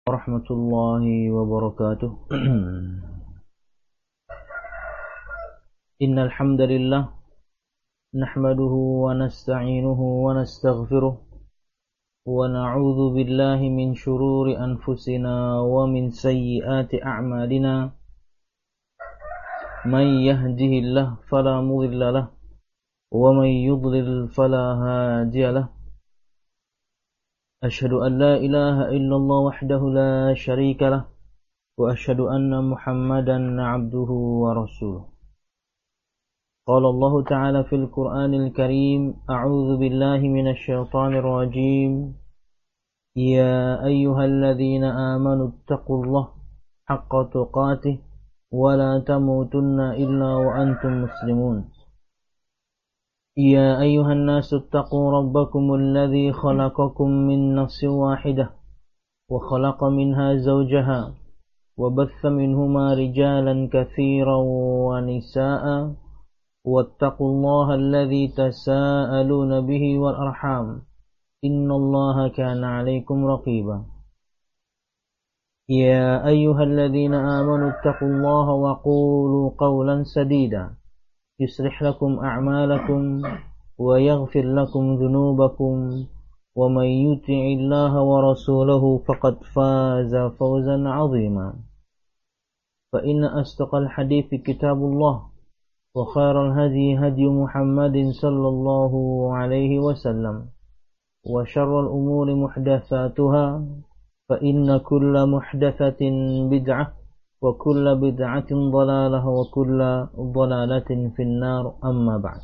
warahmatullahi wabarakatuh. Innal hamdalillah nahmaduhu wa nasta'inuhu wa nastaghfiruh wa na'udzu billahi min shururi anfusina wa min sayyiati a'malina. Man yahdihillahu fala mudilla lahu wa man yudlil fala hadiya lahu. أشهد أن لا إله إلا الله وحده لا شريك له وأشهد أن محمدا عبده ورسوله. قال الله تعالى في القرآن الكريم: أعوذ بالله من الشيطان الرجيم. يا أيها الذين آمنوا اتقوا الله حق تقاته ولا تموتن إلا وأنتم مسلمون. يا أيها الناس اتقوا ربكم الذي خلقكم من نفس واحدة وخلق منها زوجها وبث منهما رجالا كثيرا ونساء واتقوا الله الذي تساءلون به والأرحام إن الله كان عليكم رقيبا. يا أيها الذين آمنوا اتقوا الله وقولوا قولا سديدا يصلح لكم أعمالكم ويغفر لكم ذنوبكم ومن يطع الله ورسوله فقد فاز فوزا عظيما. فإن أصدق الحديث كتاب الله وخير الهدي هدي محمد صلى الله عليه وسلم وشر الأمور محدثاتها فإن كل محدثة بدعة وكل بدعة ضلالة وكل ضلالة في النار أما بعد.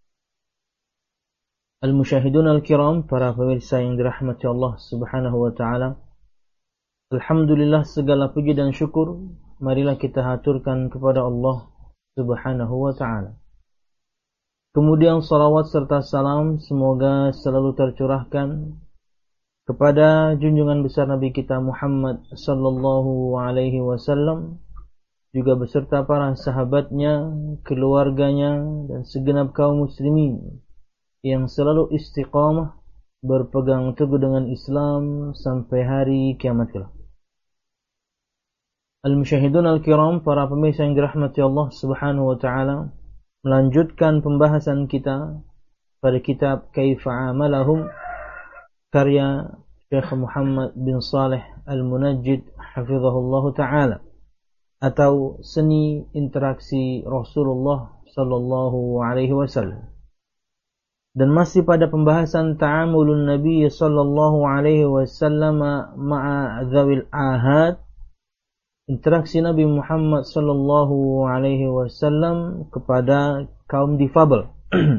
Al-musyahidun al-kiram, para pemirsa yang dirahmati Allah subhanahu wa ta'ala, alhamdulillah, segala puji dan syukur marilah kita haturkan kepada Allah subhanahu wa ta'ala. Kemudian salawat serta salam semoga selalu tercurahkan kepada junjungan besar Nabi kita Muhammad sallallahu alaihi wasallam, juga beserta para sahabatnya, keluarganya, dan segenap kaum muslimin yang selalu istiqamah berpegang teguh dengan Islam sampai hari kiamat kelak. Al-musyahidun al-kiram, para pemirsa yang dirahmati Allah subhanahu wa ta'ala, melanjutkan pembahasan kita pada kitab Kaifa Amalahum karya Syekh Muhammad bin Saleh Al-Munajjid hafizahullah ta'ala, atau seni interaksi Rasulullah sallallahu alaihi wasallam. Dan masih pada pembahasan ta'amulun Nabi sallallahu alaihi wasallam ma'a dzawil ahad, interaksi Nabi Muhammad sallallahu alaihi wasallam kepada kaum difabel.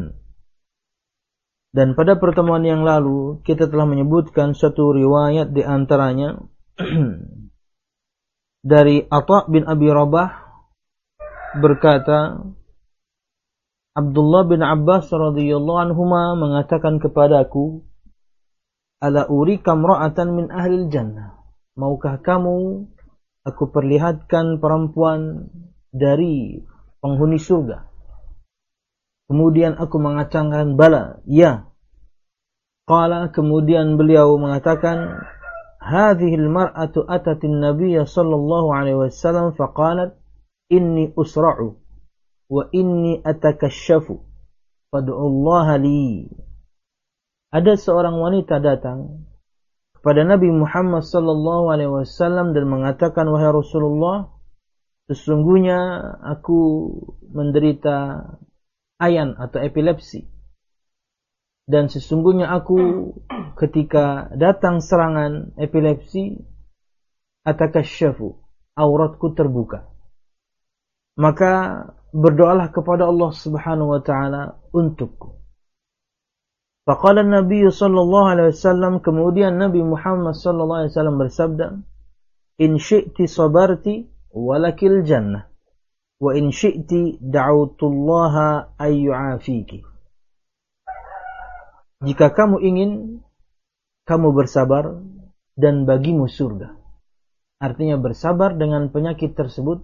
Dan pada pertemuan yang lalu kita telah menyebutkan suatu riwayat di antaranya dari Atha bin Abi Rabah berkata, Abdullah bin Abbas radhiyallahu anhuma mengatakan kepadaku, ala urika imra'atan min ahlil jannah, maukah kamu aku perlihatkan perempuan dari penghuni surga? Kemudian aku mengatakan bala, ya. Qala, kemudian beliau mengatakan, hadhil mar'atu atatin nabiyya sallallahu alaihi wasallam faqalat inni usra'u wa inni atakashafu fad'ullaha li. Ada seorang wanita datang kepada Nabi Muhammad sallallahu alaihi wasallam dan mengatakan, wahai Rasulullah, sesungguhnya aku menderita ayan atau epilepsi, dan sesungguhnya aku ketika datang serangan epilepsi, atakasyafu, auratku terbuka, maka berdoalah kepada Allah subhanahu wa ta'ala untukku. Faqala Nabi sallallahu alaihi wasallam, kemudian Nabi Muhammad sallallahu alaihi wasallam bersabda, in syi'ti sabarti walakil jannah wa in syi'ti da'utullaha ayyu'afiki. Jika kamu ingin, kamu bersabar dan bagimu surga. Artinya bersabar dengan penyakit tersebut,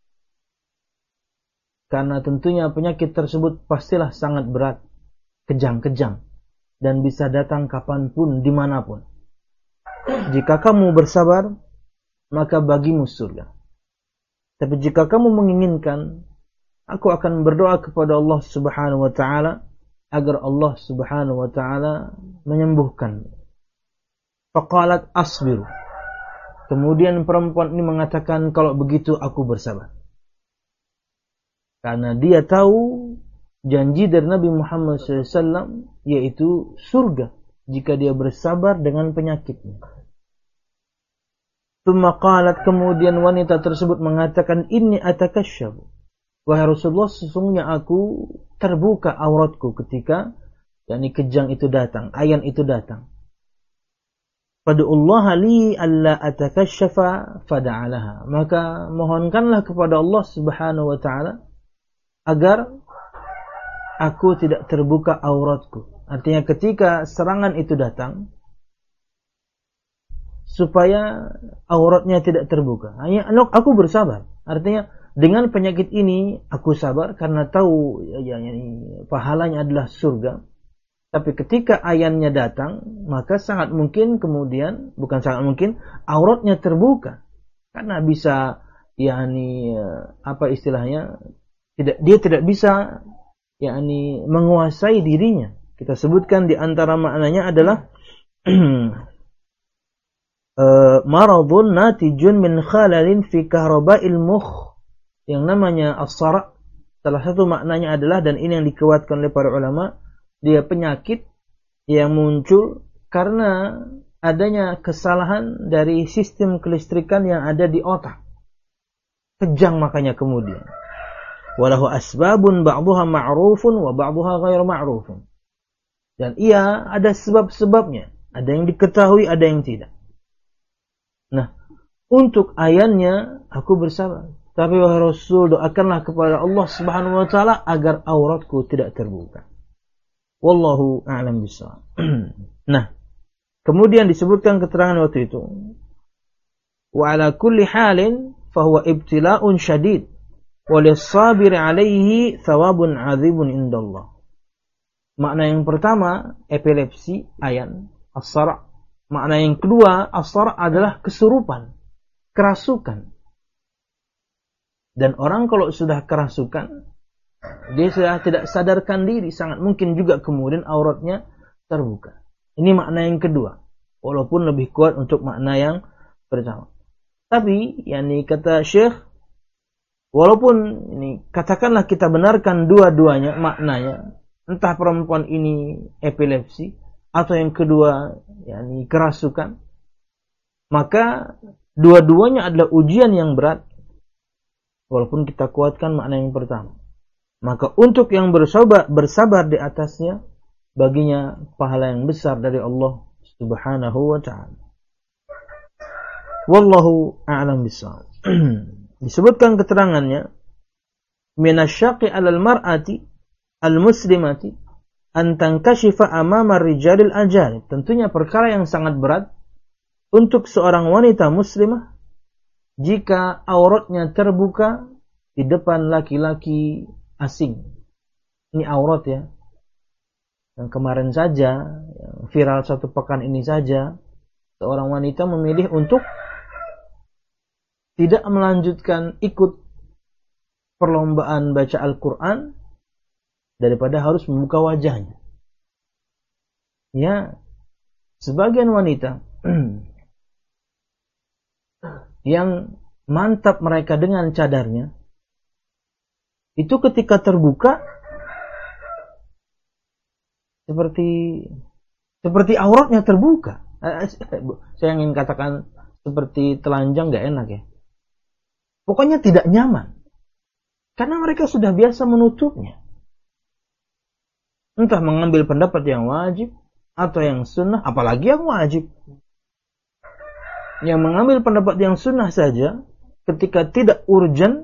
karena tentunya penyakit tersebut pastilah sangat berat, kejang-kejang, dan bisa datang kapanpun, dimanapun. Jika kamu bersabar, maka bagimu surga. Tapi jika kamu menginginkan, aku akan berdoa kepada Allah Subhanahu wa taala agar Allah Subhanahu wa taala menyembuhkan. Faqalat asbiru. Kemudian perempuan ini mengatakan, kalau begitu aku bersabar. Karena dia tahu janji dari Nabi Muhammad SAW, yaitu surga jika dia bersabar dengan penyakitnya. Tsumma qalat, kemudian wanita tersebut mengatakan, inni atakasyabu. Wahai Rasulullah, sesungguhnya aku terbuka auratku ketika kejang itu datang, ayan itu datang. Fad'ullaha li alla atakasyafa fada'alaha. Maka mohonkanlah kepada Allah Subhanahu wa taala agar aku tidak terbuka auratku. Artinya ketika serangan itu datang, supaya auratnya tidak terbuka. Hanya aku bersabar. Artinya dengan penyakit ini aku sabar karena tahu pahalanya adalah surga. Tapi ketika ayannya datang, maka sangat mungkin kemudian, bukan sangat mungkin, auratnya terbuka. Karena bisa dia tidak bisa menguasai dirinya. Kita sebutkan di antara maknanya adalah maradun natijun min khalalin fi kahraba'il mukh. Yang namanya as-sara', salah satu maknanya adalah, dan ini yang dikuatkan oleh para ulama, dia penyakit yang muncul karena adanya kesalahan dari sistem kelistrikan yang ada di otak. Kejang makanya kemudian. Walahu asbabun ba'duha ma'rufun wa ba'duha ghairu ma'rufun. Dan ia ada sebab-sebabnya. Ada yang diketahui, ada yang tidak. Nah, untuk ayannya aku bersabar. Tapi wahai Rasul, doakanlah kepada Allah Subhanahu wa taala agar auratku tidak terbuka. Wallahu a'lam bishawab. Nah, kemudian disebutkan keterangan waktu itu. Wa ala kulli halin fahuwa ibtila'un syadid wa lis-sabir 'alaihi thawabun 'adzibun indallah. Makna yang pertama epilepsi, ayan, as-sara'. Makna yang kedua, as-sara' adalah kesurupan, kerasukan. Dan orang kalau sudah kerasukan, dia sudah tidak sadarkan diri, sangat mungkin juga kemudian auratnya terbuka. Ini makna yang kedua, walaupun lebih kuat untuk makna yang pertama. Tapi, kata Syekh, walaupun katakanlah kita benarkan dua-duanya maknanya, entah perempuan ini epilepsi atau yang kedua kerasukan, maka dua-duanya adalah ujian yang berat. Walaupun kita kuatkan makna yang pertama, maka untuk yang bersabar di atasnya, baginya pahala yang besar dari Allah Subhanahu wa ta'ala. Wallahu a'lam bishawab. Disebutkan keterangannya, minasyaqi 'alal mar'ati al-muslimati an tankashifa amama rijalil ajarib. Tentunya perkara yang sangat berat untuk seorang wanita muslimah jika auratnya terbuka di depan laki-laki asing. Ini aurat ya. Yang kemarin saja, yang viral satu pekan ini saja, seorang wanita memilih untuk tidak melanjutkan ikut perlombaan baca Al-Quran daripada harus membuka wajahnya. Ya, sebagian wanita yang mantap mereka dengan cadarnya, itu ketika terbuka seperti auratnya terbuka. Saya ingin katakan seperti telanjang, gak enak ya. Pokoknya tidak nyaman. Karena mereka sudah biasa menutupnya. Entah mengambil pendapat yang wajib atau yang sunnah, apalagi yang wajib. Yang mengambil pendapat yang sunnah saja, ketika tidak urgen,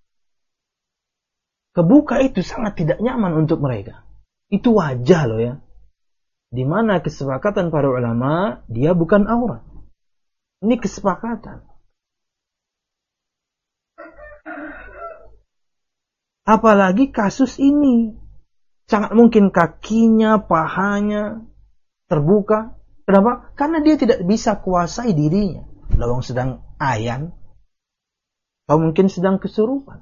kebuka itu sangat tidak nyaman untuk mereka. Itu wajah loh ya. Di mana kesepakatan para ulama, dia bukan aurat. Ini kesepakatan. Apalagi kasus ini. Sangat mungkin kakinya, pahanya terbuka. Kenapa? Karena dia tidak bisa kuasai dirinya. lawang sedang ayan, atau mungkin sedang kesurupan.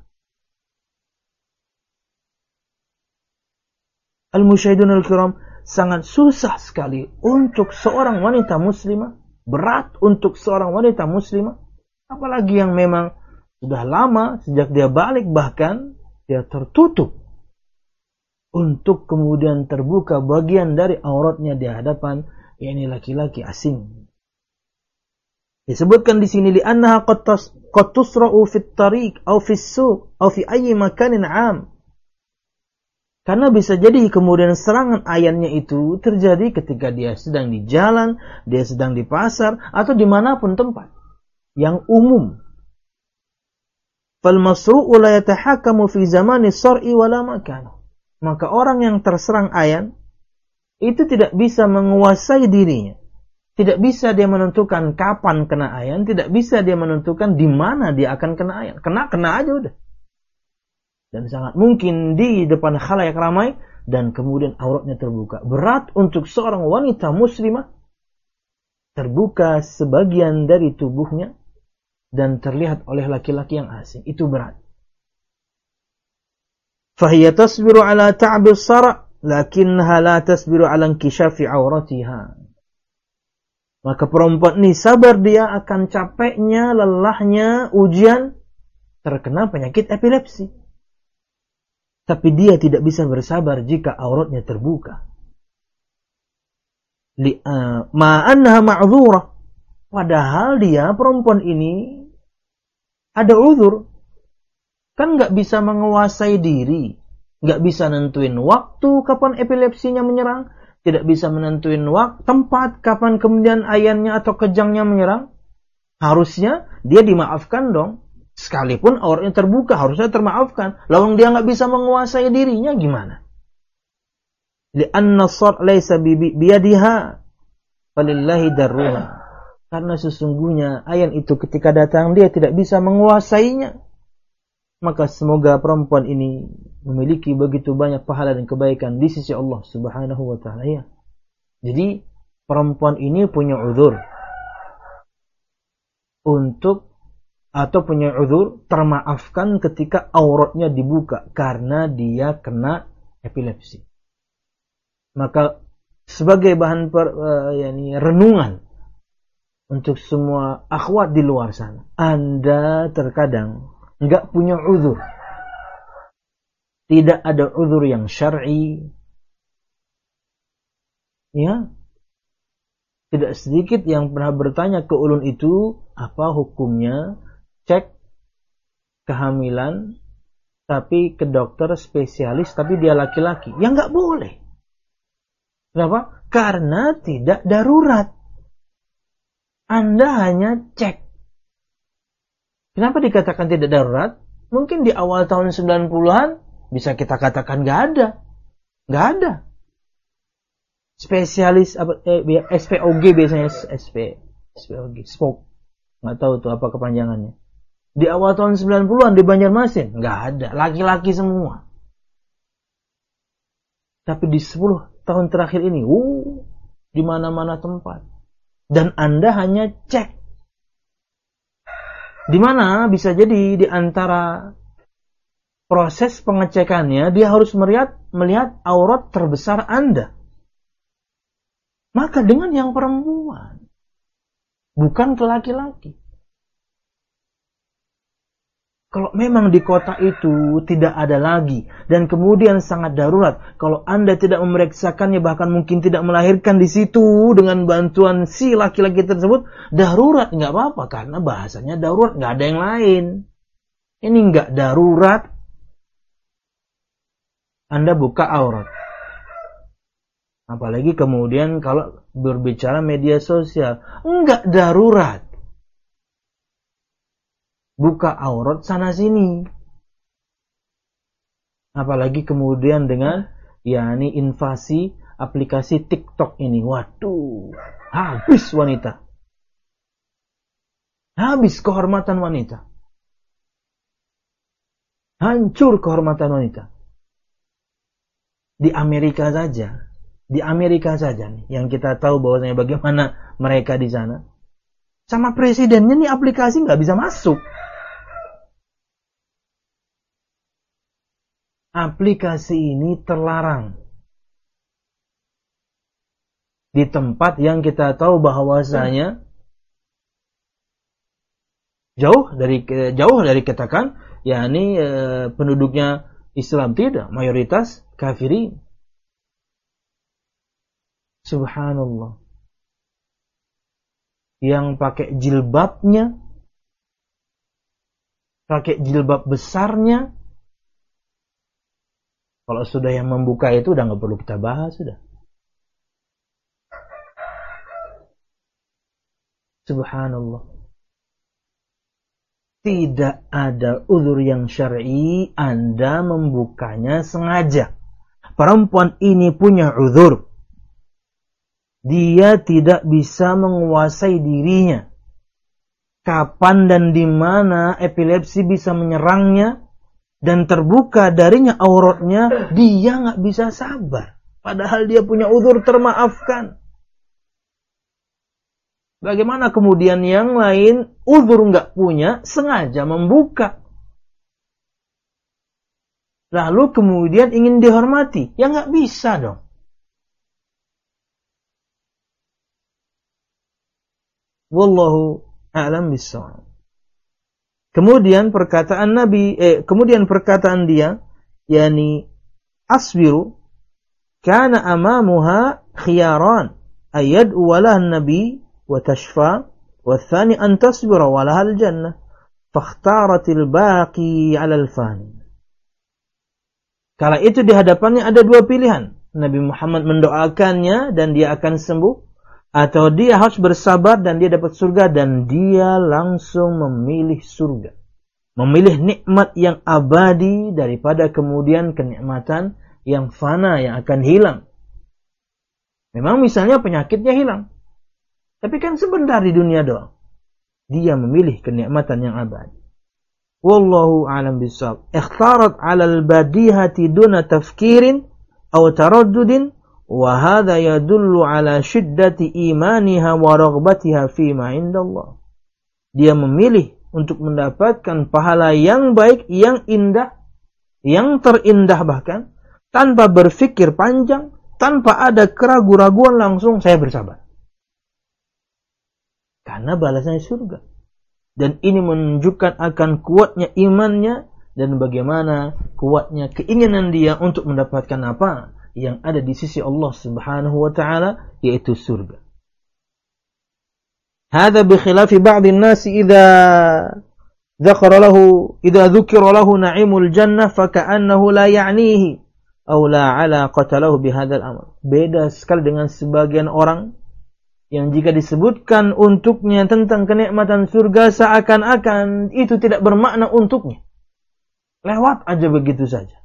Al-musyahidun al-kiram, sangat susah sekali untuk seorang wanita muslimah, berat untuk seorang wanita muslimah, apalagi yang memang sudah lama, sejak dia balik bahkan, dia tertutup, untuk kemudian terbuka bagian dari auratnya di hadapan yakni laki-laki asing. Disebutkan di sini li'annaha qad tusra'u fit tariq aw fis suq aw fi ayyi makanin 'am. Karena bisa jadi kemudian serangan ayannya itu terjadi ketika dia sedang di jalan, dia sedang di pasar, atau dimanapun tempat yang umum. Fal masru'u la yatahakamu fi zamani sar'i wala makan. Maka orang yang terserang ayan itu tidak bisa menguasai dirinya. Tidak bisa dia menentukan kapan kena ayan, tidak bisa dia menentukan di mana dia akan kena ayan. Kena aja udah. Dan sangat mungkin di depan khalayak ramai dan kemudian auratnya terbuka. Berat untuk seorang wanita muslimah terbuka sebagian dari tubuhnya dan terlihat oleh laki-laki yang asing. Itu berat. Fahiya tasbiru ala ta'bil sara' lakinnaha la tasbiru ala inkishafi auratiha. Maka perempuan ini sabar dia akan capeknya, lelahnya, ujian terkena penyakit epilepsi. Tapi dia tidak bisa bersabar jika auratnya terbuka. Ma'annaha ma'dzurah. Padahal dia, perempuan ini, ada uzur. Kan nggak bisa menguasai diri. Nggak bisa nentuin waktu kapan epilepsinya menyerang. Tidak bisa menentuin tempat kapan kemudian ayannya atau kejangnya menyerang. Harusnya dia dimaafkan dong. Sekalipun auratnya terbuka, harusnya termaafkan. Lawang dia nggak bisa menguasai dirinya, gimana? Li'anna as-sar' laysa biyadiha falillahi darruha. Karena sesungguhnya ayan itu ketika datang dia tidak bisa menguasainya. Maka semoga perempuan ini memiliki begitu banyak pahala dan kebaikan di sisi Allah Subhanahu wa taala ya. Jadi perempuan ini punya uzur punya uzur termaafkan ketika auratnya dibuka karena dia kena epilepsi. Maka sebagai bahan renungan untuk semua akhwat di luar sana, Anda terkadang enggak punya uzur. Tidak ada uzur yang syar'i. Ya. Tidak sedikit yang pernah bertanya ke ulun itu, apa hukumnya cek kehamilan tapi ke dokter spesialis tapi dia laki-laki? Ya enggak boleh. Kenapa? Karena tidak darurat. Anda hanya cek. Kenapa dikatakan tidak darurat? Mungkin di awal tahun 90-an bisa kita katakan enggak ada. Enggak ada. Spesialis SPOG biasanya SPOG, SPOG. Enggak tahu tuh apa kepanjangannya. Di awal tahun 90-an di Banjarmasin enggak ada, laki-laki semua. Tapi di 10 tahun terakhir ini, di mana-mana tempat. Dan Anda hanya cek. Di mana bisa jadi di antara proses pengecekannya dia harus melihat aurat terbesar Anda. Maka dengan yang perempuan, bukan ke laki-laki. Kalau memang di kota itu tidak ada lagi dan kemudian sangat darurat, kalau Anda tidak memeriksakannya bahkan mungkin tidak melahirkan di situ dengan bantuan si laki-laki tersebut, darurat nggak apa-apa karena bahasanya darurat, nggak ada yang lain. Ini nggak darurat. Anda buka aurat. Apalagi kemudian kalau berbicara media sosial, nggak darurat. Buka aurat sana sini. Apalagi kemudian dengan invasi aplikasi TikTok ini. Waduh, habis wanita. Habis kehormatan wanita. Hancur kehormatan wanita. Di Amerika saja nih yang kita tahu bahwasanya bagaimana mereka di sana. Sama presidennya nih aplikasi nggak bisa masuk. Aplikasi ini terlarang. Di tempat yang kita tahu bahwasanya jauh dari katakan yakni penduduknya Islam, tidak, mayoritas kafirin. Subhanallah. Yang pakai jilbabnya, pakai jilbab besarnya, kalau sudah yang membuka itu udah nggak perlu kita bahas sudah. Subhanallah. Tidak ada uzur yang syar'i Anda membukanya sengaja. Perempuan ini punya uzur. Dia tidak bisa menguasai dirinya. Kapan dan di mana epilepsi bisa menyerangnya dan terbuka darinya auratnya, dia nggak bisa sabar. Padahal dia punya uzur termaafkan. Bagaimana kemudian yang lain uzur nggak punya, sengaja membuka. Lalu kemudian ingin dihormati, ya nggak bisa dong. Wallahu a'lam bishawab. Kemudian perkataan dia, yakni asbiru kana amamuha khiyaran ayad walaha nabi wa tashfa wa thani an tasbira walaha al-jannah fakhtarat al-baqi 'ala al-fani. Kala itu di hadapannya ada dua pilihan. Nabi Muhammad mendoakannya dan dia akan sembuh, atau dia harus bersabar dan dia dapat surga, dan dia langsung memilih surga. Memilih nikmat yang abadi daripada kemudian kenikmatan yang fana, yang akan hilang. Memang misalnya penyakitnya hilang, tapi kan sebentar di dunia doang. Dia memilih kenikmatan yang abadi. Wallahu a'lam bishawab. Ikhtarat 'ala al-badihati duna tafkirin aw taraddudin. وَهَذَا يَدُلُّ عَلَى شِدَّةِ إِيمَانِهَا وَرَغْبَتِهَا فِيمَا عِندَ اللَّهِ. Dia memilih untuk mendapatkan pahala yang baik, yang indah, yang terindah bahkan, tanpa berpikir panjang, tanpa ada keraguan-raguan, langsung saya bersabar. Karena balasannya surga. Dan ini menunjukkan akan kuatnya imannya dan bagaimana kuatnya keinginan dia untuk mendapatkan apa yang ada di sisi Allah Subhanahu wa taala, yaitu surga. Hadza bi khilafi ba'd an-nas idza dzakara lahu na'imul jannah fa ka'annahu la ya'nihi aw la 'alaqata lahu bi hadzal amr. Beda sekali dengan sebagian orang yang jika disebutkan untuknya tentang kenikmatan surga, seakan-akan itu tidak bermakna untuknya. Lewat aja begitu saja.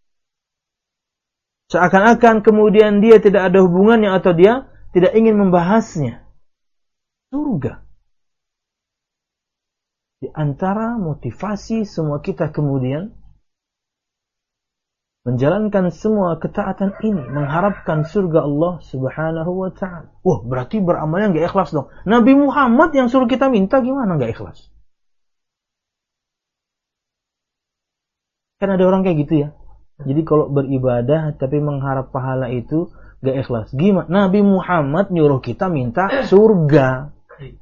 Seakan-akan kemudian dia tidak ada hubungannya atau dia tidak ingin membahasnya. Surga. Di antara motivasi semua kita kemudian menjalankan semua ketaatan ini, mengharapkan surga Allah Subhanahu wa ta'ala. Wah, berarti beramalnya nggak ikhlas dong. Nabi Muhammad yang suruh kita minta, gimana nggak ikhlas? Kan ada orang kayak gitu ya. Jadi kalau beribadah tapi mengharap pahala itu gak ikhlas. Gimana? Nabi Muhammad nyuruh kita minta surga.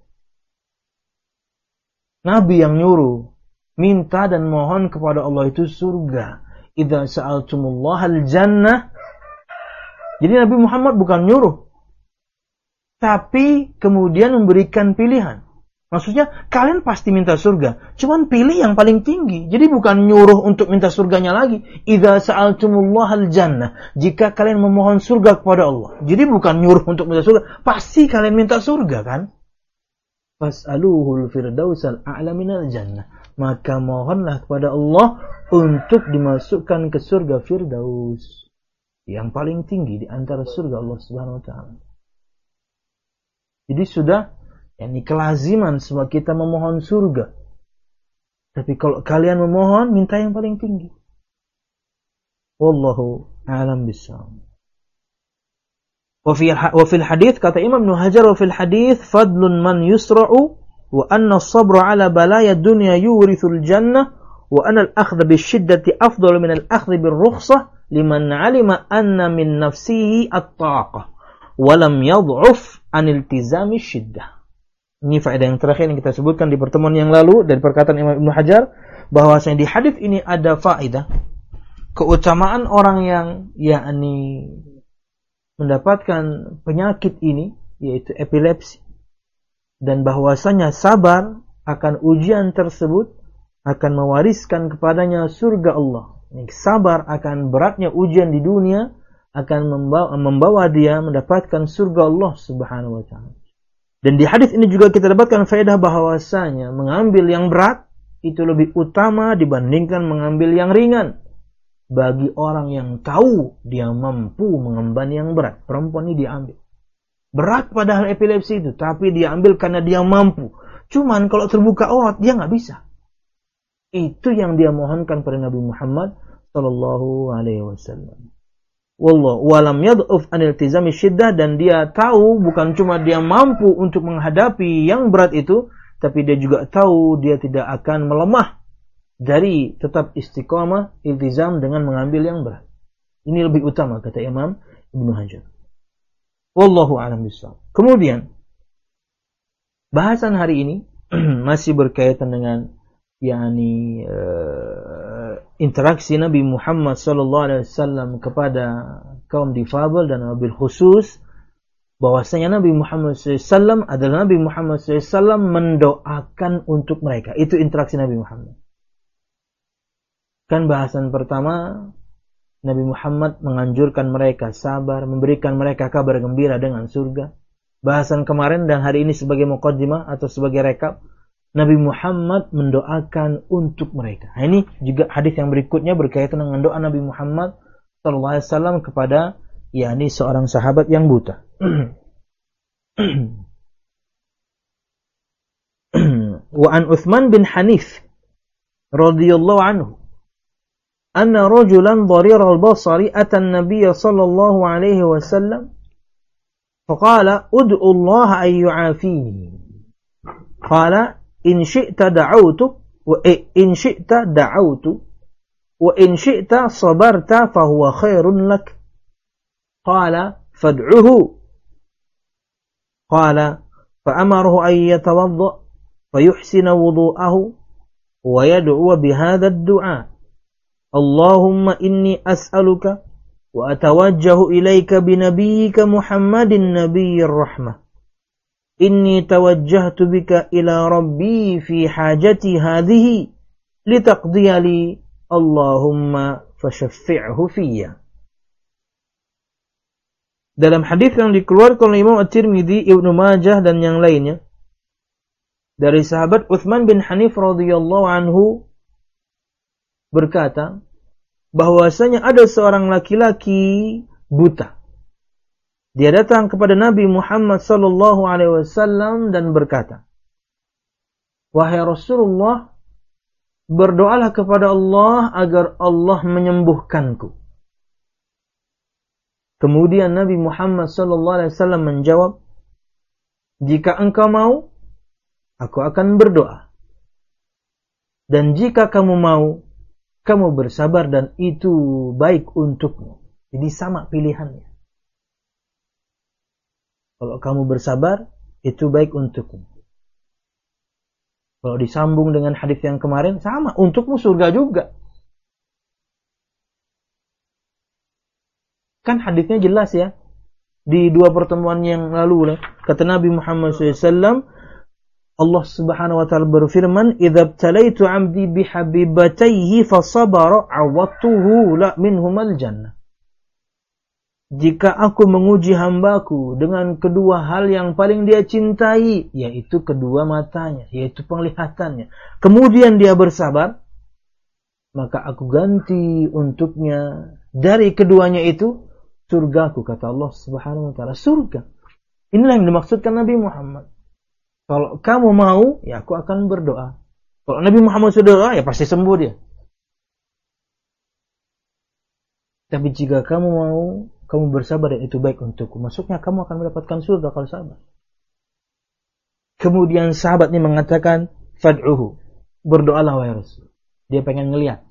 Nabi yang nyuruh minta dan mohon kepada Allah itu surga. Idza sa'altumullahal jannah. Jadi Nabi Muhammad bukan nyuruh, tapi kemudian memberikan pilihan. Maksudnya kalian pasti minta surga, cuman pilih yang paling tinggi. Jadi bukan nyuruh untuk minta surganya lagi. Idza sa'altumullahal jannah, jika kalian memohon surga kepada Allah. Jadi bukan nyuruh untuk minta surga, pasti kalian minta surga kan? Fas'aluhul firdausal a'la minal jannah. Maka mohonlah kepada Allah untuk dimasukkan ke surga Firdaus, yang paling tinggi di antara surga Allah Subhanahu wa taala. Jadi sudah ini kelaziman semua kita memohon surga. Tapi kalau kalian memohon, minta yang paling tinggi. Wallahu a'lam bishawab. Wa fil hadits, kata Imam Ibnu Hajar, wa fil hadits fadlun man yusra'u wa anna as-sabra 'ala balaya dunya yuritsul jannah wa anna al-akhdha bisyiddati afdalu min al-akhdhi bir-rukhsah liman 'alima anna min nafsihi at-taqah wa lam yad'uf 'an iltizami syiddah. Ini faedah yang terakhir yang kita sebutkan di pertemuan yang lalu dari perkataan Imam Ibnu Hajar, bahwasanya di hadis ini ada faedah keutamaan orang yang yakni mendapatkan penyakit ini, yaitu epilepsi, dan bahwasanya sabar akan ujian tersebut akan mewariskan kepadanya surga Allah. Sabar akan beratnya ujian di dunia akan membawa dia mendapatkan surga Allah Subhanahu wa taala. Dan di hadis ini juga kita dapatkan faedah bahwasanya mengambil yang berat itu lebih utama dibandingkan mengambil yang ringan. Bagi orang yang tahu dia mampu mengemban yang berat, perempuan ini diambil. Berat padahal epilepsi itu, tapi dia ambil karena dia mampu. Cuman kalau terbuka aurat dia nggak bisa. Itu yang dia mohonkan pada Nabi Muhammad sallallahu alaihi wasallam. Wallahu walam yad'uf an iltizami syiddah, dan dia tahu bukan cuma dia mampu untuk menghadapi yang berat itu, tapi dia juga tahu dia tidak akan melemah dari tetap istiqamah iltizam dengan mengambil yang berat. Ini lebih utama kata Imam Ibnu Hajar. Wallahu a'lam bishawab. Kemudian bahasan hari ini masih berkaitan dengan yakni interaksi Nabi Muhammad sallallahu alaihi wasallam kepada kaum difabel dan wabil khusus, bahwasanya Nabi Muhammad SAW adalah Nabi Muhammad SAW mendoakan untuk mereka. Itu interaksi Nabi Muhammad. Kan bahasan pertama, Nabi Muhammad menganjurkan mereka sabar, memberikan mereka kabar gembira dengan surga. Bahasan kemarin dan hari ini sebagai muqaddimah atau sebagai rekap, Nabi Muhammad mendoakan untuk mereka. Nah, ini juga hadis yang berikutnya berkaitan dengan doa Nabi Muhammad SAW kepada yakni seorang sahabat yang buta. Wa an Uthman bin Hanif radhiyallahu anhu anna rajulan dharir al-basari ata an-nabiy sallallahu alaihi wasallam faqala ud'u Allah an yu'afini. Qala in syi'ta da'autu wa in syi'ta da'autu wa in syi'ta sabarta fa huwa khairun lak. Qala fad'uhu. Qala fa'amarahu an yatawadda fayuhsina wudu'ahu wa yad'u bihadha ad-du'a. Allahumma inni as'aluka wa atawajjahu ilayka binabiyyika Muhammadin nabiyyir rahmah. Inni tawajjahtu bika ila rabbi fi hajati hadhihi litaqdiya li Allahumma fashaffi'hu fiyya. Dalam hadis yang dikeluarkan oleh Imam At-Tirmidzi, Ibnu Majah dan yang lainnya dari sahabat Uthman bin Hanif radhiyallahu anhu berkata bahwasanya ada seorang laki-laki buta. Dia datang kepada Nabi Muhammad sallallahu alaihi wasallam dan berkata, "Wahai Rasulullah, berdoalah kepada Allah agar Allah menyembuhkanku." Kemudian Nabi Muhammad sallallahu alaihi wasallam menjawab, "Jika engkau mau, aku akan berdoa. Dan jika kamu mau, kamu bersabar dan itu baik untukmu." Jadi sama pilihannya. Kalau kamu bersabar, itu baik untukmu. Kalau disambung dengan hadis yang kemarin, sama, untukmu surga juga. Kan hadisnya jelas ya. Di dua pertemuan yang lalu, kata Nabi Muhammad SAW, Allah Subhanahu wa taala berfirman, "Idza btalaitu 'abdi bihabibatayhi fasabara 'awwadtuhu la minhumal jannah." Jika aku menguji hambaku dengan kedua hal yang paling dia cintai, yaitu kedua matanya, yaitu penglihatannya, kemudian dia bersabar, maka aku ganti untuknya dari keduanya itu surgaku, kata Allah Subhanahu wa taala. Surga. Inilah yang dimaksudkan Nabi Muhammad. Kalau kamu mau, ya aku akan berdoa. Kalau Nabi Muhammad sudah doa, ya pasti sembuh dia. Tapi jika kamu mau, kamu bersabar dan itu baik untukku. Maksudnya kamu akan mendapatkan surga kalau sabar. Kemudian sahabat ini mengatakan, fad'uhu, berdoalah wahai Rasul. Dia pengen ngelihat.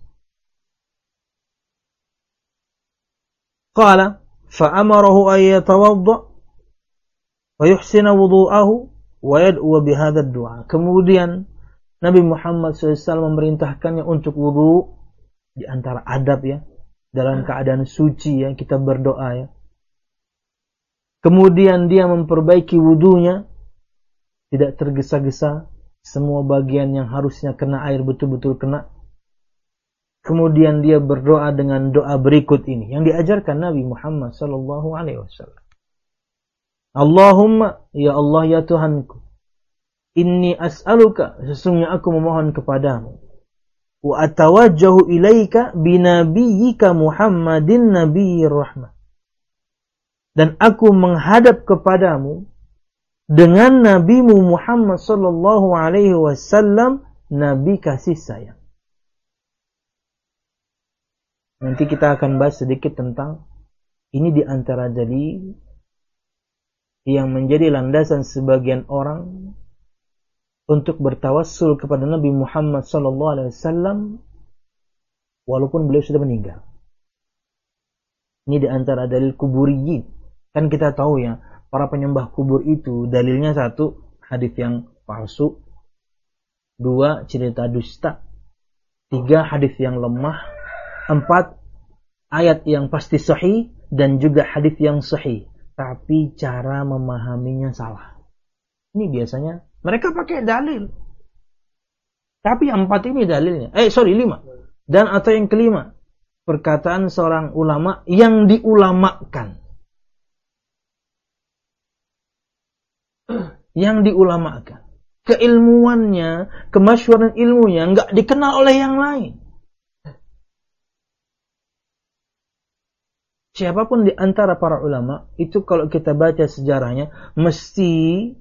Qala fa'amarahu an yatawadda wa yuhsina wudu'ahu wa yad'u bihadha ad-du'a. Kemudian Nabi Muhammad SAW memerintahkannya untuk wudu. Di antara adab ya, dalam keadaan suci ya, kita berdoa ya. Kemudian dia memperbaiki wudunya, tidak tergesa-gesa, semua bagian yang harusnya kena air betul-betul kena. Kemudian dia berdoa dengan doa berikut ini yang diajarkan Nabi Muhammad SAW. Allahumma, ya Allah ya Tuhanku, inni as'aluka, sesungguhnya aku memohon kepadamu, wa atawajjahu ilaika binabiyyika Muhammadin nabiyyir rahmah, dan aku menghadap kepadamu dengan nabimu Muhammad sallallahu alaihi wasallam, nabi kasih sayang. Nanti kita akan bahas sedikit tentang ini di antara dalil yang menjadi landasan sebagian orang untuk bertawassul kepada Nabi Muhammad SAW walaupun beliau sudah meninggal. Ini di antara dalil kuburiyin. Kan kita tahu ya, para penyembah kubur itu dalilnya satu, hadis yang palsu, dua, cerita dusta, tiga, hadis yang lemah, empat, ayat yang pasti sahih, dan juga hadis yang sahih, tapi cara memahaminya salah. Ini biasanya mereka pakai dalil, tapi yang empat ini dalilnya. 5. Dan atau yang kelima, perkataan seorang ulama yang diulamakan. Yang diulamakan. Keilmuannya, kemasyhuran ilmunya enggak dikenal oleh yang lain. Siapapun di antara para ulama, itu kalau kita baca sejarahnya, mesti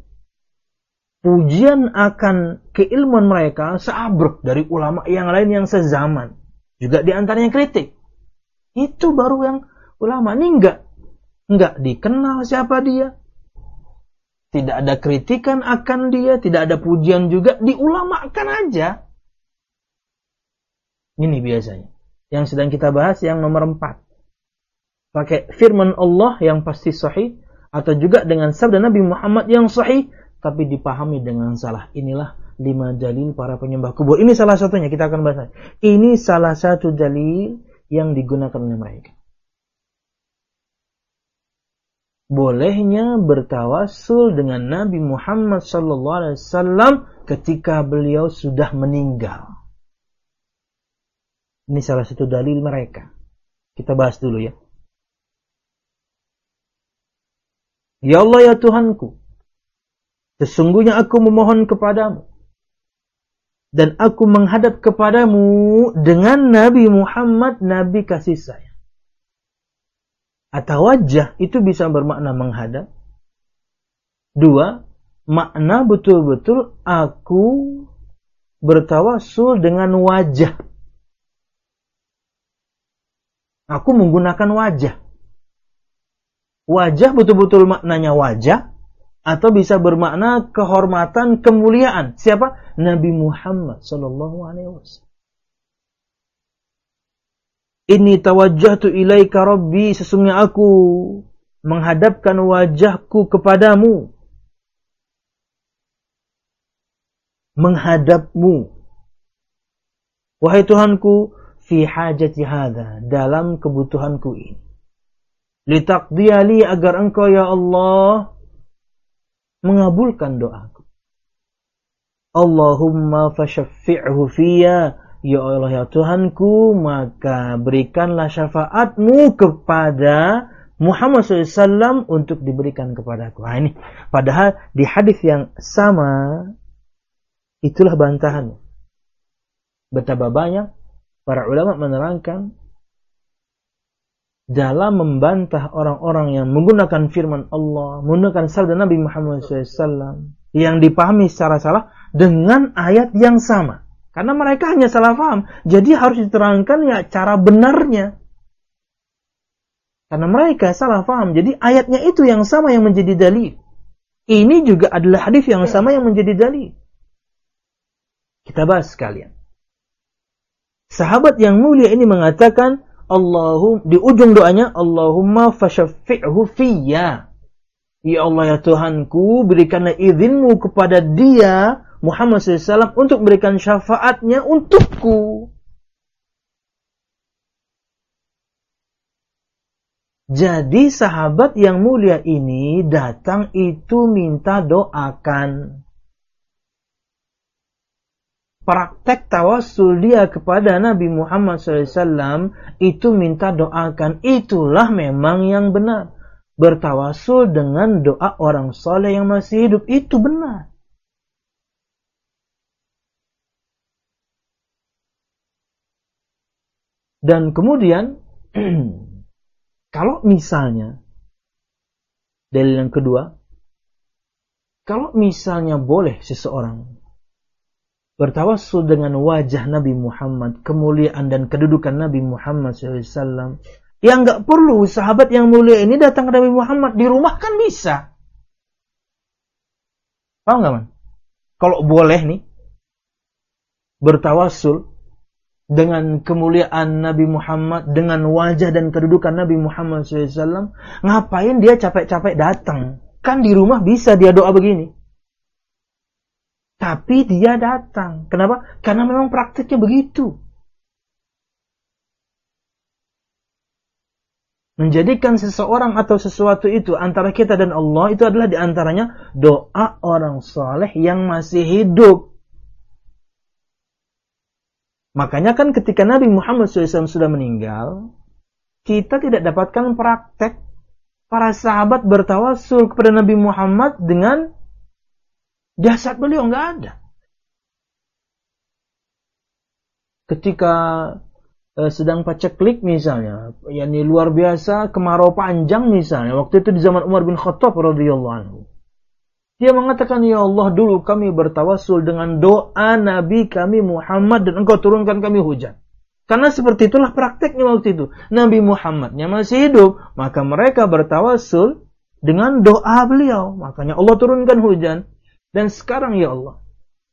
pujian akan keilmuan mereka seabrek dari ulama yang lain yang sezaman. Juga di antaranya kritik. Itu baru yang ulama. Ini enggak dikenal siapa dia. Tidak ada kritikan akan dia, tidak ada pujian juga, diulamakan aja. Ini biasanya. Yang sedang kita bahas yang nomor 4. Pakai firman Allah yang pasti sahih, atau juga dengan sabda Nabi Muhammad yang sahih, tapi dipahami dengan salah. Inilah 5 dalil para penyembah kubur. Ini salah satunya, kita akan bahas. Ini salah satu dalil yang digunakan oleh mereka. Bolehnya bertawassul dengan Nabi Muhammad SAW ketika beliau sudah meninggal. Ini salah satu dalil mereka. Kita bahas dulu ya. Ya Allah ya Tuhanku, sesungguhnya aku memohon kepadamu, dan aku menghadap kepadamu dengan Nabi Muhammad, Nabi kasih sayang. Atawajjah itu bisa bermakna menghadap. 2, makna betul-betul aku bertawassul dengan wajah. Aku menggunakan wajah. Wajah betul-betul maknanya wajah, atau bisa bermakna kehormatan, kemuliaan. Siapa? Nabi Muhammad sallallahu alaihi wasallam. Inni tawajjahtu ilaika rabbi, sesungguhnya aku menghadapkan wajahku kepadamu. Menghadapmu. Wahai Tuhanku, fi hajati hadha, dalam kebutuhanku ini. Litaqdiyali, agar engkau ya Allah mengabulkan doaku. Allahumma fashaffi'hu fiyya, ya Allah ya Tuhanku, maka berikanlah syafaatmu kepada Muhammad SAW untuk diberikan kepadaku. Nah ini, padahal di hadis yang sama, itulah bantahan. Betapa banyak para ulama menerangkan dalam membantah orang-orang yang menggunakan firman Allah, menggunakan sabda Nabi Muhammad SAW yang dipahami secara salah dengan ayat yang sama. Karena mereka hanya salah paham, jadi harus diterangkan ya cara benarnya. Karena mereka salah paham, jadi ayatnya itu yang sama yang menjadi dalil. Ini juga adalah hadis yang sama yang menjadi dalil. Kita bahas sekalian. Sahabat yang mulia ini mengatakan, di ujung doanya, Allahumma fashaffi'hu fiyya. Ya Allah ya Tuhanku, berikanlah izinmu kepada dia, Muhammad SAW, untuk berikan syafaatnya untukku. Jadi sahabat yang mulia ini datang itu minta doakan. Praktek tawassul dia kepada Nabi Muhammad SAW itu minta doakan. Itulah memang yang benar. Bertawassul dengan doa orang soleh yang masih hidup itu benar. Dan kemudian kalau misalnya dalil yang kedua, kalau misalnya boleh seseorang bertawassul dengan wajah Nabi Muhammad, kemuliaan dan kedudukan Nabi Muhammad SAW, ya nggak perlu sahabat yang mulia ini datang ke Nabi Muhammad, di rumah kan bisa. Paham nggak, man? Kalau boleh nih bertawassul dengan kemuliaan Nabi Muhammad, dengan wajah dan kedudukan Nabi Muhammad SAW, ngapain dia capek-capek datang? Kan di rumah bisa dia doa begini. Tapi dia datang. Kenapa? Karena memang praktiknya begitu. Menjadikan seseorang atau sesuatu itu antara kita dan Allah, itu adalah diantaranya doa orang saleh yang masih hidup. Makanya kan ketika Nabi Muhammad SAW sudah meninggal, kita tidak dapatkan praktek para sahabat bertawassul kepada Nabi Muhammad dengan jasad beliau, nggak ada. Ketika sedang paceklik misalnya, yakni luar biasa kemarau panjang misalnya, waktu itu di zaman Umar bin Khattab radhiyallahu anhu, dia mengatakan, ya Allah, dulu kami bertawassul dengan doa Nabi kami Muhammad dan engkau turunkan kami hujan. Karena seperti itulah prakteknya waktu itu. Nabi Muhammadnya masih hidup, maka mereka bertawassul dengan doa beliau. Makanya Allah turunkan hujan. Dan sekarang ya Allah,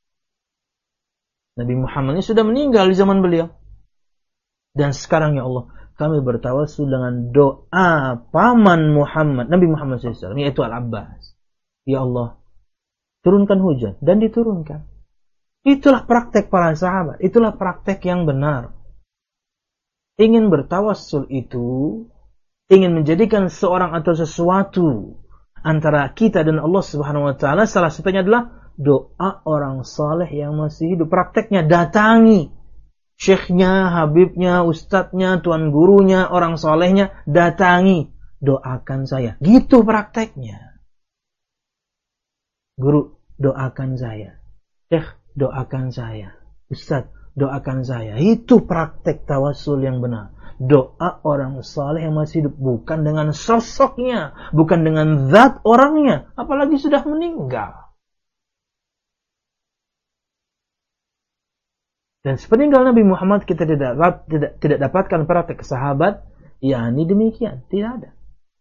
Nabi Muhammad ini sudah meninggal di zaman beliau. Dan sekarang ya Allah, kami bertawassul dengan doa paman Muhammad, Nabi Muhammad SAW, yaitu Al-Abbas. Ya Allah, turunkan hujan. Dan diturunkan. Itulah praktek para sahabat. Itulah praktek yang benar. Ingin bertawassul itu, ingin menjadikan seorang atau sesuatu antara kita dan Allah Subhanahu wa taala, salah satunya adalah doa orang saleh yang masih hidup. Prakteknya datangi syekhnya, habibnya, ustadznya, tuan gurunya, orang salehnya, datangi, doakan saya. Gitu prakteknya. Guru, doakan saya. Syekh, doakan saya. Ustadz, doakan saya. Itu praktek tawassul yang benar. Doa orang saleh yang masih hidup, bukan dengan sosoknya, bukan dengan zat orangnya, apalagi sudah meninggal. Dan sepeninggal Nabi Muhammad kita tidak dapatkan praktek sahabat, yakni demikian, tidak ada.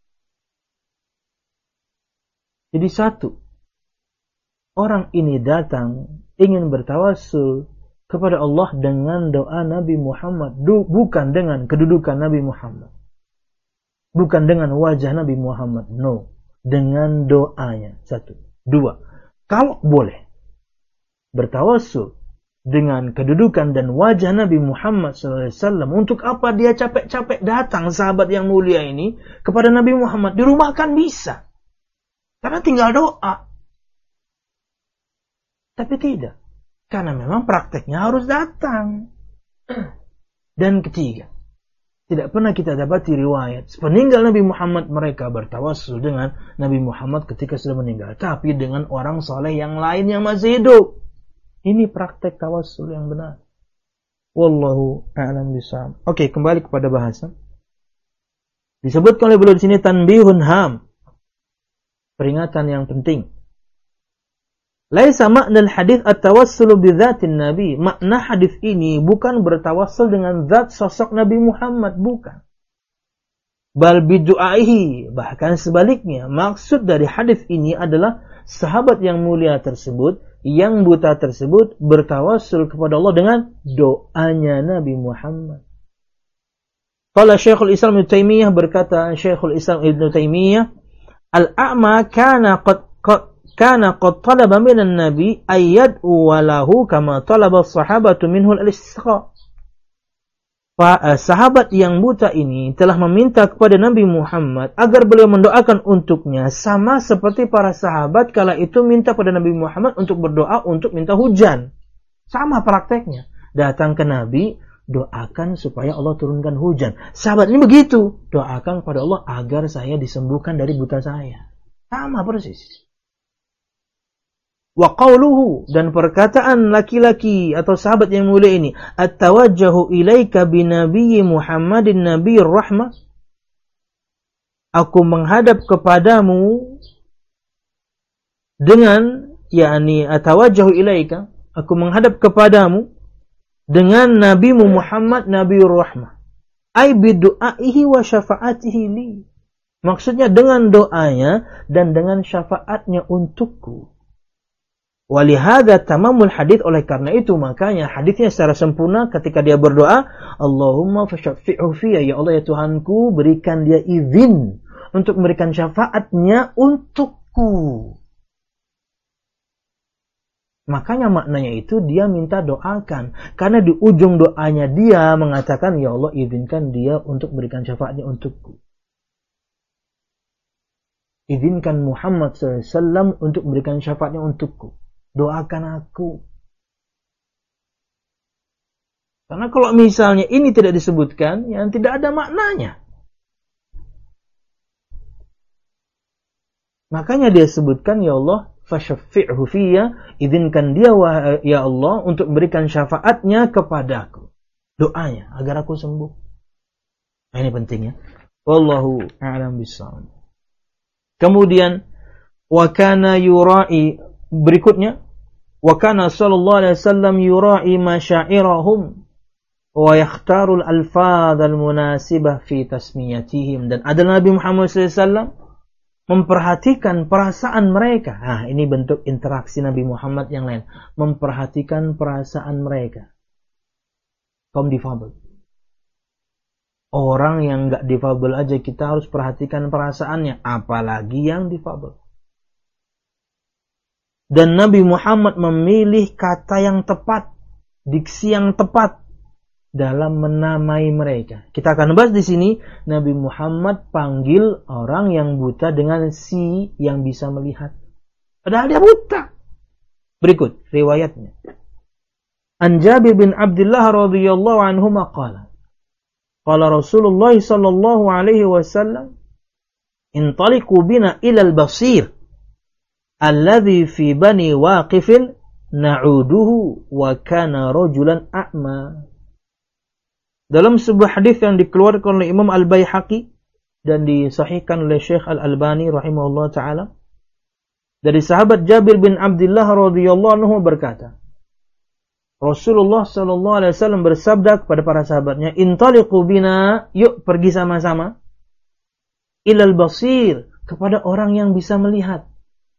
Jadi satu, orang ini datang ingin bertawassul kepada Allah dengan doa Nabi Muhammad, bukan dengan kedudukan Nabi Muhammad, bukan dengan wajah Nabi Muhammad, no, dengan doanya. Satu. Dua, kalau boleh bertawassul dengan kedudukan dan wajah Nabi Muhammad SAW, untuk apa dia capek-capek datang sahabat yang mulia ini kepada Nabi Muhammad? Di rumah kan bisa, karena tinggal doa. Tapi tidak, karena memang prakteknya harus datang. Dan ketiga, tidak pernah kita dapati riwayat sepeninggal Nabi Muhammad mereka bertawassul dengan Nabi Muhammad ketika sudah meninggal, tapi dengan orang soleh yang lain yang masih hidup. Ini praktek tawassul yang benar. Wallahu a'lam bishawab. Oke, kembali kepada bahasan. Disebutkan oleh beliau di sini tanbihun ham, peringatan yang penting. Laisa makna al-hadis at-tawassulu bi dzatin Nabi. Makna hadis ini bukan bertawassul dengan zat sosok Nabi Muhammad, bukan. Bal bidu'aihi, bahkan sebaliknya. Maksud dari hadis ini adalah sahabat yang mulia tersebut, yang buta tersebut bertawassul kepada Allah dengan doanya Nabi Muhammad. Qala Syekhul Islam Ibnu Taimiyah, berkata Syekhul Islam Ibnu Taimiyah, al-a'ma kana qad talaba minan nabi ayyad'u walahu kama talaba as-sahabatu minhu al-istisqa. Sahabat yang buta ini telah meminta kepada Nabi Muhammad agar beliau mendoakan untuknya, sama seperti para sahabat kala itu minta pada Nabi Muhammad untuk berdoa untuk minta hujan. Sama prakteknya. Datang ke Nabi, doakan supaya Allah turunkan hujan. Sahabat ini begitu, doakan kepada Allah agar saya disembuhkan dari buta saya. Sama persis. Wa qawluhu, dan perkataan laki-laki atau sahabat yang mulia ini, at-tawajjahu ilaika binabiyyi Muhammadin nabiyyir rahmah, aku menghadap kepadamu dengan, yakni atawajjahu ilaika, aku menghadap kepadamu dengan nabimu Muhammad nabiyyir rahmah, ai bidu'aihi wa syafa'atihi li, maksudnya dengan doanya dan dengan syafaatnya untukku. Walihada tamamul hadits, oleh karena itu makanya hadisnya secara sempurna ketika dia berdoa, Allahumma fasyaffi'hu fiyya, ya Allah ya Tuhanku, berikan dia izin untuk memberikan syafaatnya untukku. Makanya maknanya itu dia minta doakan, karena di ujung doanya dia mengatakan, ya Allah izinkan dia untuk berikan syafaatnya untukku. Izinkan Muhammad SAW untuk berikan syafaatnya untukku. Doakan aku. Karena kalau misalnya ini tidak disebutkan, yang tidak ada maknanya. Makanya dia sebutkan, ya Allah, fasyaffi'hu fiyya, izinkan dia ya Allah untuk memberikan syafaatnya kepadaku. Doanya agar aku sembuh. Nah, ini pentingnya. Wallahu a'lam bishawab. Kemudian wa kana yura'i, berikutnya, wa kana sallallahu alaihi wasallam yura'i masyairahum wa yakhtarul alfadz al-munasibah fi tasmiyatihim, dan adalah Nabi Muhammad SAW memperhatikan perasaan mereka. Nah, ini bentuk interaksi Nabi Muhammad yang lain, memperhatikan perasaan mereka. Kaum difabel. Orang yang enggak difabel aja kita harus perhatikan perasaannya, apalagi yang difabel. Dan Nabi Muhammad memilih kata yang tepat, diksi yang tepat dalam menamai mereka. Kita akan bahas di sini, Nabi Muhammad panggil orang yang buta dengan si yang bisa melihat. Padahal dia buta. Berikut riwayatnya. An Jabir bin Abdullah radhiyallahu anhu qala, qala Rasulullah sallallahu alaihi wasallam, intaliqu bina ila al-basir alladhi fi bani waqifin na'uduhu wa kana rajulan a'ma. Dalam sebuah hadis yang dikeluarkan oleh Imam Al-Baihaqi dan disahihkan oleh Syekh Al-Albani rahimahullah taala, dari sahabat Jabir bin Abdullah radhiyallahu anhu berkata, Rasulullah sallallahu alaihi wasallam bersabda kepada para sahabatnya, intaliqu bina, yuk pergi sama-sama, ilal basir, kepada orang yang bisa melihat.